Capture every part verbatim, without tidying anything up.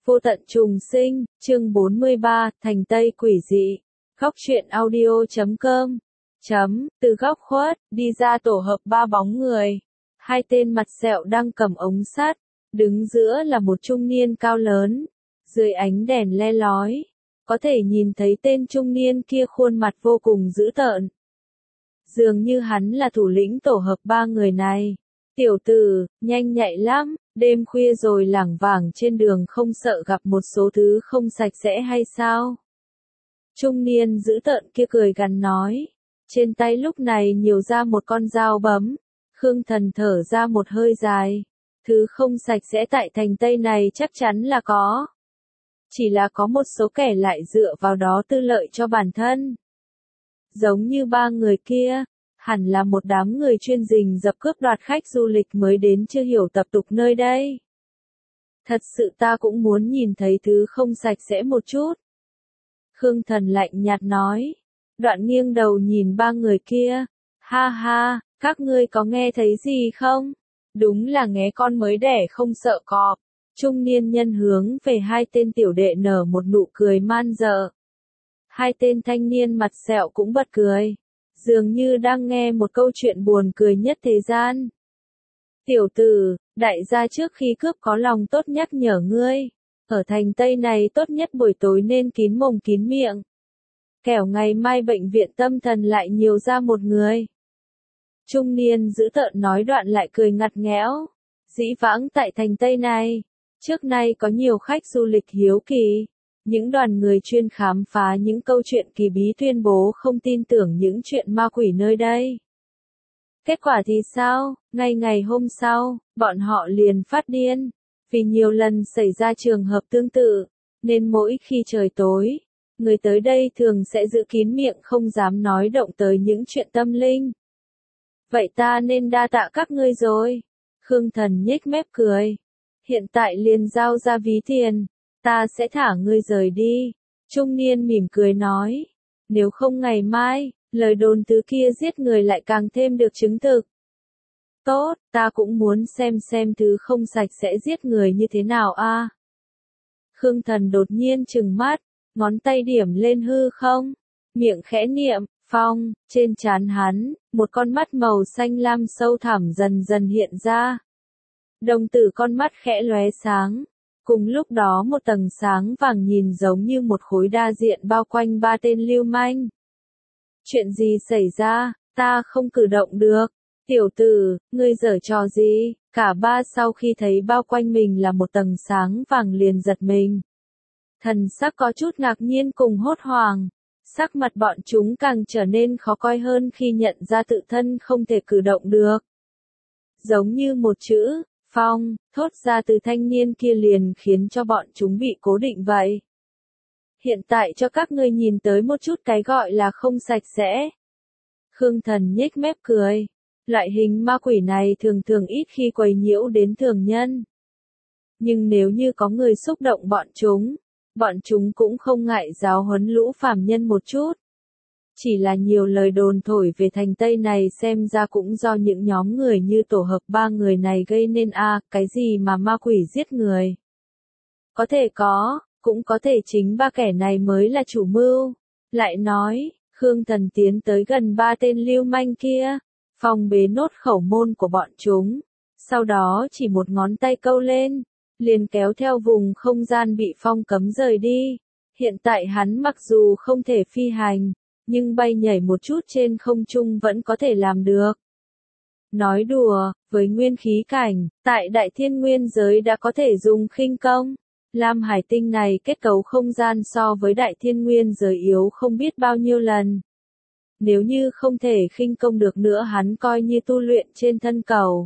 Vô tận trùng sinh, chương bốn mươi ba, thành Tây quỷ dị. Góc truyện audio chấm com. Chấm, từ góc khuất, đi ra tổ hợp ba bóng người. Hai tên mặt sẹo đang cầm ống sắt, đứng giữa là một trung niên cao lớn. Dưới ánh đèn le lói, có thể nhìn thấy tên trung niên kia khuôn mặt vô cùng dữ tợn. Dường như hắn là thủ lĩnh tổ hợp ba người này. Tiểu tử, nhanh nhạy lắm, đêm khuya rồi lảng vảng trên đường không sợ gặp một số thứ không sạch sẽ hay sao? Trung niên dữ tợn kia cười gằn nói. Trên tay lúc này nhiều ra một con dao bấm. Khương Thần thở ra một hơi dài. Thứ không sạch sẽ tại thành Tây này chắc chắn là có. Chỉ là có một số kẻ lại dựa vào đó tư lợi cho bản thân. Giống như ba người kia. Hẳn là một đám người chuyên rình rập cướp đoạt khách du lịch mới đến chưa hiểu tập tục nơi đây. Thật sự ta cũng muốn nhìn thấy thứ không sạch sẽ một chút. Khương Thần lạnh nhạt nói. Đoạn nghiêng đầu nhìn ba người kia. Ha ha, các ngươi có nghe thấy gì không? Đúng là nghé con mới đẻ không sợ cọp. Trung niên nhân hướng về hai tên tiểu đệ nở một nụ cười man dợ. Hai tên thanh niên mặt sẹo cũng bật cười. Dường như đang nghe một câu chuyện buồn cười nhất thế gian. Tiểu tử, đại gia trước khi cướp có lòng tốt nhắc nhở ngươi. Ở thành Tây này tốt nhất buổi tối nên kín mồm kín miệng. Kẻo ngày mai bệnh viện tâm thần lại nhiều ra một người. Trung niên dữ tợn nói đoạn lại cười ngặt nghẽo. Dĩ vãng tại thành Tây này, trước nay có nhiều khách du lịch hiếu kỳ. Những đoàn người chuyên khám phá những câu chuyện kỳ bí tuyên bố không tin tưởng những chuyện ma quỷ nơi đây. Kết quả thì sao? Ngay ngày hôm sau, bọn họ liền phát điên. Vì nhiều lần xảy ra trường hợp tương tự, nên mỗi khi trời tối, người tới đây thường sẽ giữ kín miệng không dám nói động tới những chuyện tâm linh. Vậy ta nên đa tạ các ngươi rồi. Khương Thần nhếch mép cười. Hiện tại liền giao ra ví tiền. Ta sẽ thả ngươi rời đi. Trung niên mỉm cười nói. Nếu không ngày mai, lời đồn thứ kia giết người lại càng thêm được chứng thực. Tốt, ta cũng muốn xem xem thứ không sạch sẽ giết người như thế nào a. À? Khương Thần đột nhiên trừng mắt, ngón tay điểm lên hư không, miệng khẽ niệm, phong, trên trán hắn, một con mắt màu xanh lam sâu thẳm dần dần hiện ra. Đồng tử con mắt khẽ lóe sáng. Cùng lúc đó một tầng sáng vàng nhìn giống như một khối đa diện bao quanh ba tên lưu manh. Chuyện gì xảy ra, ta không cử động được. Tiểu tử, ngươi giở trò gì? Cả ba sau khi thấy bao quanh mình là một tầng sáng vàng liền giật mình. Thần sắc có chút ngạc nhiên cùng hốt hoảng. Sắc mặt bọn chúng càng trở nên khó coi hơn khi nhận ra tự thân không thể cử động được. Giống như một chữ, phong, thốt ra từ thanh niên kia liền khiến cho bọn chúng bị cố định vậy. Hiện tại cho các ngươi nhìn tới một chút cái gọi là không sạch sẽ. Khương Thần nhếch mép cười. Loại hình ma quỷ này thường thường ít khi quấy nhiễu đến thường nhân. Nhưng nếu như có người xúc động bọn chúng, bọn chúng cũng không ngại giáo huấn lũ phàm nhân một chút. Chỉ là nhiều lời đồn thổi về thành Tây này xem ra cũng do những nhóm người như tổ hợp ba người này gây nên a à, cái gì mà ma quỷ giết người. Có thể có, cũng có thể chính ba kẻ này mới là chủ mưu. Lại nói, Khương Thần tiến tới gần ba tên lưu manh kia, phong bế nốt khẩu môn của bọn chúng. Sau đó chỉ một ngón tay câu lên, liền kéo theo vùng không gian bị phong cấm rời đi. Hiện tại hắn mặc dù không thể phi hành, nhưng bay nhảy một chút trên không trung vẫn có thể làm được. Nói đùa, với nguyên khí cảnh, tại Đại Thiên Nguyên giới đã có thể dùng khinh công. Lam Hải Tinh này kết cấu không gian so với Đại Thiên Nguyên giới yếu không biết bao nhiêu lần. Nếu như không thể khinh công được nữa hắn coi như tu luyện trên thân cầu.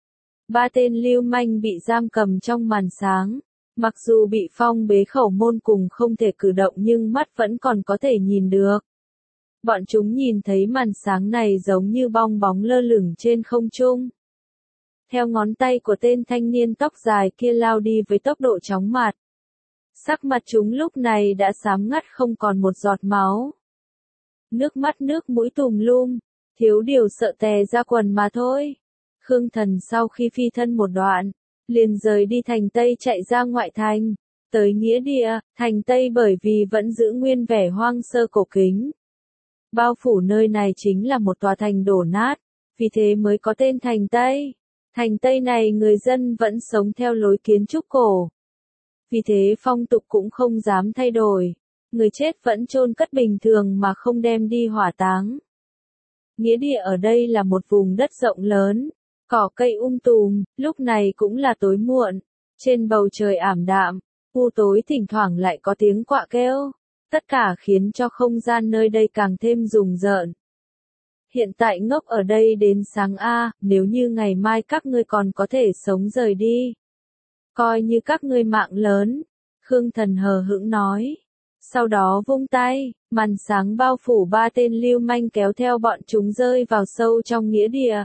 Ba tên lưu manh bị giam cầm trong màn sáng. Mặc dù bị phong bế khẩu môn cùng không thể cử động nhưng mắt vẫn còn có thể nhìn được. Bọn chúng nhìn thấy màn sáng này giống như bong bóng lơ lửng trên không trung. Theo ngón tay của tên thanh niên tóc dài kia lao đi với tốc độ chóng mặt. Sắc mặt chúng lúc này đã xám ngắt không còn một giọt máu. Nước mắt nước mũi tùm lum, thiếu điều sợ tè ra quần mà thôi. Khương Thần sau khi phi thân một đoạn, liền rời đi thành Tây chạy ra ngoại thành. tới nghĩa địa, thành Tây bởi vì vẫn giữ nguyên vẻ hoang sơ cổ kính. Bao phủ nơi này chính là một tòa thành đổ nát, vì thế mới có tên thành Tây. Thành Tây này người dân vẫn sống theo lối kiến trúc cổ. Vì thế phong tục cũng không dám thay đổi. Người chết vẫn chôn cất bình thường mà không đem đi hỏa táng. Nghĩa địa ở đây là một vùng đất rộng lớn, cỏ cây um tùm, lúc này cũng là tối muộn. Trên bầu trời ảm đạm, u tối thỉnh thoảng lại có tiếng quạ kêu. Tất cả khiến cho không gian nơi đây càng thêm rùng rợn. Hiện tại ngốc ở đây đến sáng a, nếu như ngày mai các ngươi còn có thể sống rời đi. Coi như các ngươi mạng lớn, Khương Thần hờ hững nói. Sau đó vung tay, màn sáng bao phủ ba tên lưu manh kéo theo bọn chúng rơi vào sâu trong nghĩa địa.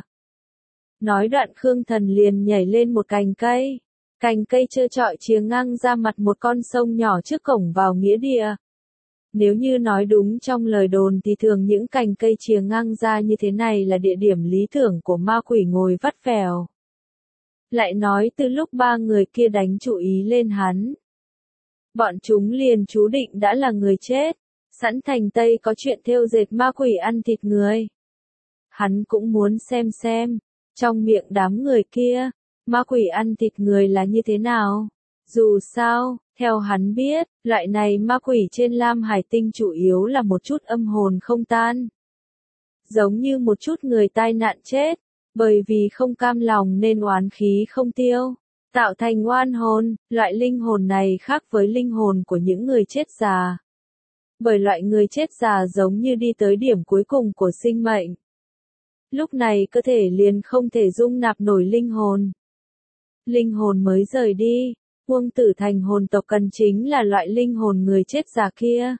Nói đoạn Khương Thần liền nhảy lên một cành cây. Cành cây trơ trọi chìa ngang ra mặt một con sông nhỏ trước cổng vào nghĩa địa. Nếu như nói đúng trong lời đồn thì thường những cành cây chìa ngang ra như thế này là địa điểm lý tưởng của ma quỷ ngồi vắt vẻo. Lại nói từ lúc ba người kia đánh chủ ý lên hắn, bọn chúng liền chú định đã là người chết, sẵn thành Tây có chuyện thêu dệt ma quỷ ăn thịt người. Hắn cũng muốn xem xem, trong miệng đám người kia, ma quỷ ăn thịt người là như thế nào. Dù sao, theo hắn biết, loại này ma quỷ trên Lam Hải Tinh chủ yếu là một chút âm hồn không tan. Giống như một chút người tai nạn chết, bởi vì không cam lòng nên oán khí không tiêu, tạo thành oan hồn. Loại linh hồn này khác với linh hồn của những người chết già. Bởi loại người chết già giống như đi tới điểm cuối cùng của sinh mệnh. Lúc này cơ thể liền không thể dung nạp nổi linh hồn. Linh hồn mới rời đi. Uông Tử Thành hồn tộc cần chính là loại linh hồn người chết già kia.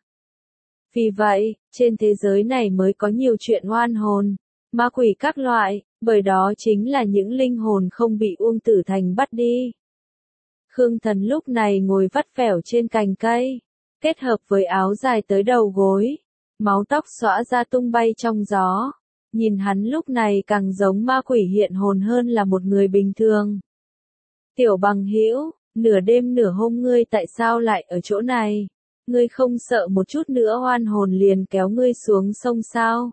Vì vậy, trên thế giới này mới có nhiều chuyện oan hồn, ma quỷ các loại, bởi đó chính là những linh hồn không bị Uông Tử Thành bắt đi. Khương Thần lúc này ngồi vắt vẻo trên cành cây, kết hợp với áo dài tới đầu gối, máu tóc xõa ra tung bay trong gió. Nhìn hắn lúc này càng giống ma quỷ hiện hồn hơn là một người bình thường. Tiểu Bằng Hữu, nửa đêm nửa hôm ngươi tại sao lại ở chỗ này? Ngươi không sợ một chút nữa oan hồn liền kéo ngươi xuống sông sao?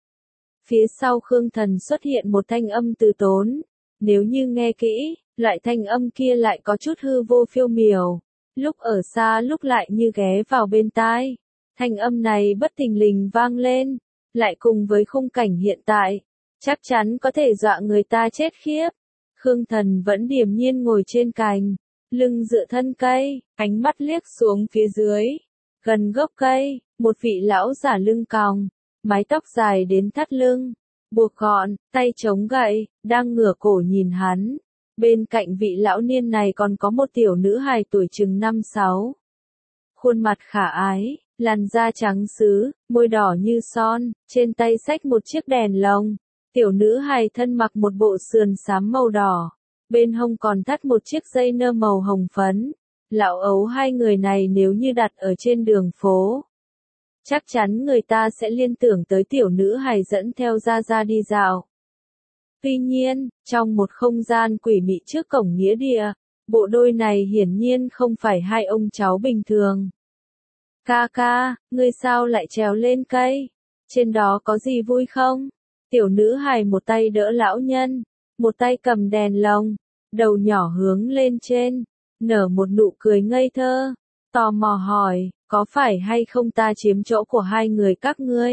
Phía sau Khương Thần xuất hiện một thanh âm từ tốn. Nếu như nghe kỹ, loại thanh âm kia lại có chút hư vô phiêu miểu. Lúc ở xa lúc lại như ghé vào bên tai. Thanh âm này bất thình lình vang lên, lại cùng với khung cảnh hiện tại, chắc chắn có thể dọa người ta chết khiếp. Khương Thần vẫn điềm nhiên ngồi trên cành, lưng dựa thân cây, ánh mắt liếc xuống phía dưới. Gần gốc cây, một vị lão giả lưng còng, mái tóc dài đến thắt lưng, buộc gọn, tay chống gậy, đang ngửa cổ nhìn hắn. Bên cạnh vị lão niên này còn có một tiểu nữ hài tuổi chừng năm sáu. Khuôn mặt khả ái, làn da trắng sứ, môi đỏ như son, trên tay xách một chiếc đèn lồng. Tiểu nữ hài thân mặc một bộ sườn xám màu đỏ, bên hông còn thắt một chiếc dây nơ màu hồng phấn. Lão ấu hai người này nếu như đặt ở trên đường phố, chắc chắn người ta sẽ liên tưởng tới tiểu nữ hài dẫn theo Gia Gia đi dạo. Tuy nhiên, trong một không gian quỷ mị trước cổng nghĩa địa, bộ đôi này hiển nhiên không phải hai ông cháu bình thường. Ca ca, ngươi sao lại trèo lên cây? Trên đó có gì vui không? Tiểu nữ hài một tay đỡ lão nhân, một tay cầm đèn lồng, đầu nhỏ hướng lên trên, nở một nụ cười ngây thơ, tò mò hỏi, có phải hay không ta chiếm chỗ của hai người các ngươi?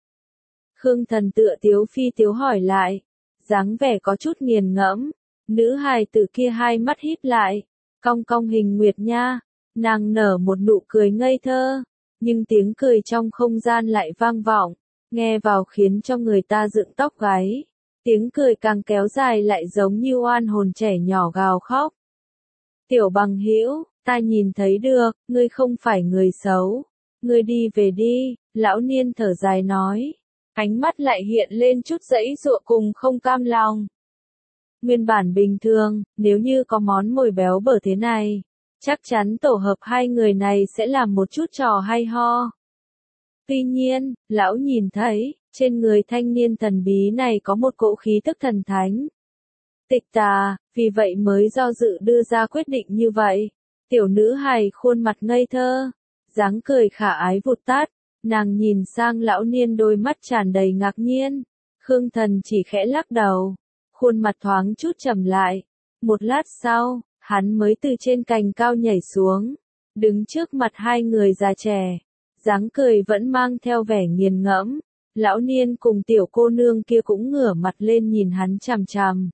Khương Thần tựa tiếu phi tiếu hỏi lại, dáng vẻ có chút nghiền ngẫm. Nữ hài tử kia hai mắt híp lại, cong cong hình nguyệt nha, nàng nở một nụ cười ngây thơ, nhưng tiếng cười trong không gian lại vang vọng, nghe vào khiến cho người ta dựng tóc gáy. Tiếng cười càng kéo dài lại giống như oan hồn trẻ nhỏ gào khóc. Tiểu Bằng Hữu, ta nhìn thấy được, ngươi không phải người xấu. Ngươi đi về đi, lão niên thở dài nói. Ánh mắt lại hiện lên chút giãy giụa cùng không cam lòng. Nguyên bản bình thường, nếu như có món mồi béo bở thế này, chắc chắn tổ hợp hai người này sẽ làm một chút trò hay ho. Tuy nhiên, lão nhìn thấy, trên người thanh niên thần bí này có một cỗ khí tức thần thánh. Tịch tà, vì vậy mới do dự đưa ra quyết định như vậy. Tiểu nữ hài khuôn mặt ngây thơ, dáng cười khả ái vụt tắt, nàng nhìn sang lão niên đôi mắt tràn đầy ngạc nhiên. Khương Thần chỉ khẽ lắc đầu, khuôn mặt thoáng chút trầm lại. Một lát sau, hắn mới từ trên cành cao nhảy xuống, đứng trước mặt hai người già trẻ, dáng cười vẫn mang theo vẻ nghiền ngẫm. Lão niên cùng tiểu cô nương kia cũng ngửa mặt lên nhìn hắn chằm chằm.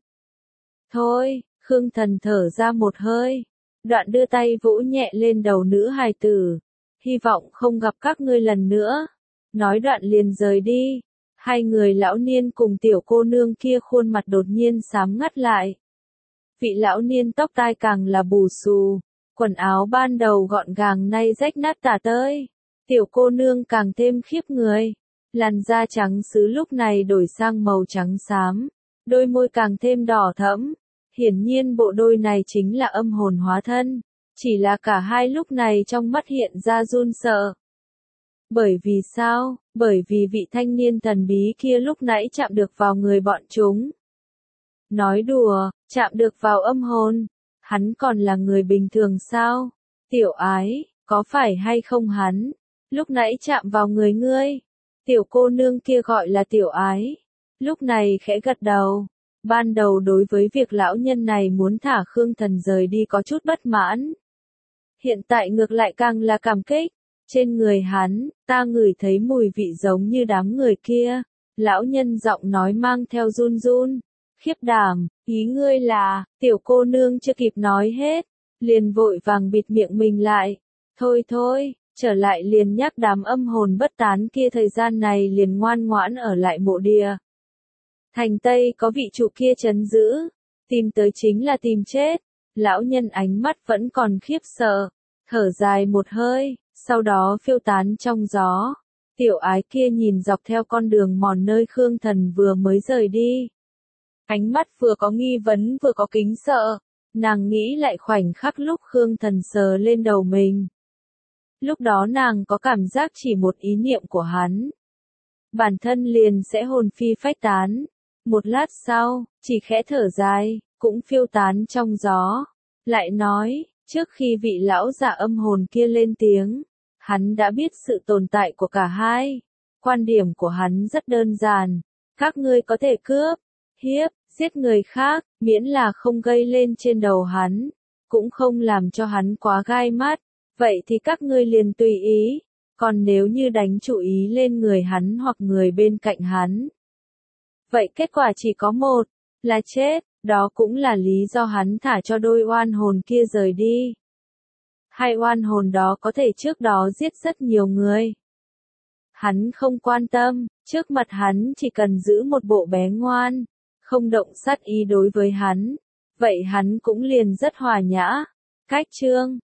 Thôi, Khương Thần thở ra một hơi, đoạn đưa tay vỗ nhẹ lên đầu nữ hài tử. Hy vọng không gặp các ngươi lần nữa. Nói đoạn liền rời đi. Hai người lão niên cùng tiểu cô nương kia khuôn mặt đột nhiên xám ngắt lại. Vị lão niên tóc tai càng là bù xù, quần áo ban đầu gọn gàng nay rách nát tả tơi. Tiểu cô nương càng thêm khiếp người. Làn da trắng sứ lúc này đổi sang màu trắng xám, đôi môi càng thêm đỏ thẫm. Hiển nhiên bộ đôi này chính là âm hồn hóa thân, chỉ là cả hai lúc này trong mắt hiện ra run sợ. Bởi vì sao? Bởi vì vị thanh niên thần bí kia lúc nãy chạm được vào người bọn chúng. Nói đùa, chạm được vào âm hồn, hắn còn là người bình thường sao? Tiểu ái, có phải hay không hắn? Lúc nãy chạm vào người ngươi. Tiểu cô nương kia gọi là tiểu ái. Lúc này khẽ gật đầu. Ban đầu đối với việc lão nhân này muốn thả Khương Thần rời đi có chút bất mãn. Hiện tại ngược lại càng là cảm kích. Trên người hắn, ta ngửi thấy mùi vị giống như đám người kia. Lão nhân giọng nói mang theo run run. Khiếp đảm, ý ngươi là, tiểu cô nương chưa kịp nói hết. Liền vội vàng bịt miệng mình lại. Thôi thôi, trở lại liền nhắc đám âm hồn bất tán kia thời gian này liền ngoan ngoãn ở lại mộ địa. Thành Tây có vị trụ kia trấn giữ, tìm tới chính là tìm chết. Lão nhân ánh mắt vẫn còn khiếp sợ, thở dài một hơi, sau đó phiêu tán trong gió. Tiểu ái kia nhìn dọc theo con đường mòn nơi Khương Thần vừa mới rời đi. Ánh mắt vừa có nghi vấn vừa có kính sợ, nàng nghĩ lại khoảnh khắc lúc Khương Thần sờ lên đầu mình. Lúc đó nàng có cảm giác chỉ một ý niệm của hắn, bản thân liền sẽ hồn phi phách tán. Một lát sau, chỉ khẽ thở dài, cũng phiêu tán trong gió. Lại nói, trước khi vị lão giả âm hồn kia lên tiếng, hắn đã biết sự tồn tại của cả hai. Quan điểm của hắn rất đơn giản, các ngươi có thể cướp, hiếp, giết người khác, miễn là không gây lên trên đầu hắn, cũng không làm cho hắn quá gai mắt, vậy thì các ngươi liền tùy ý. Còn nếu như đánh chủ ý lên người hắn hoặc người bên cạnh hắn, vậy kết quả chỉ có một, là chết. Đó cũng là lý do hắn thả cho đôi oan hồn kia rời đi. Hai oan hồn đó có thể trước đó giết rất nhiều người. Hắn không quan tâm, trước mặt hắn chỉ cần giữ một bộ bé ngoan, không động sát ý đối với hắn, vậy hắn cũng liền rất hòa nhã. Cách chương